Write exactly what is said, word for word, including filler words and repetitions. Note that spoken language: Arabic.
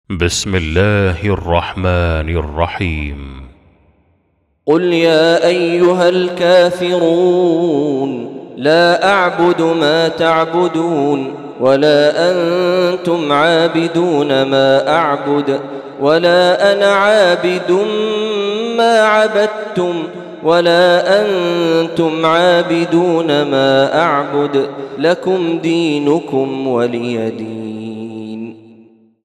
بسم الله الرحمن الرحيم. قل يا أيها الكافرون لا أعبد ما تعبدون ولا أنتم عابدون ما أعبد ولا أنا عابد ما عبدتم ولا أنتم عابدون ما أعبد لكم دينكم ولي دين.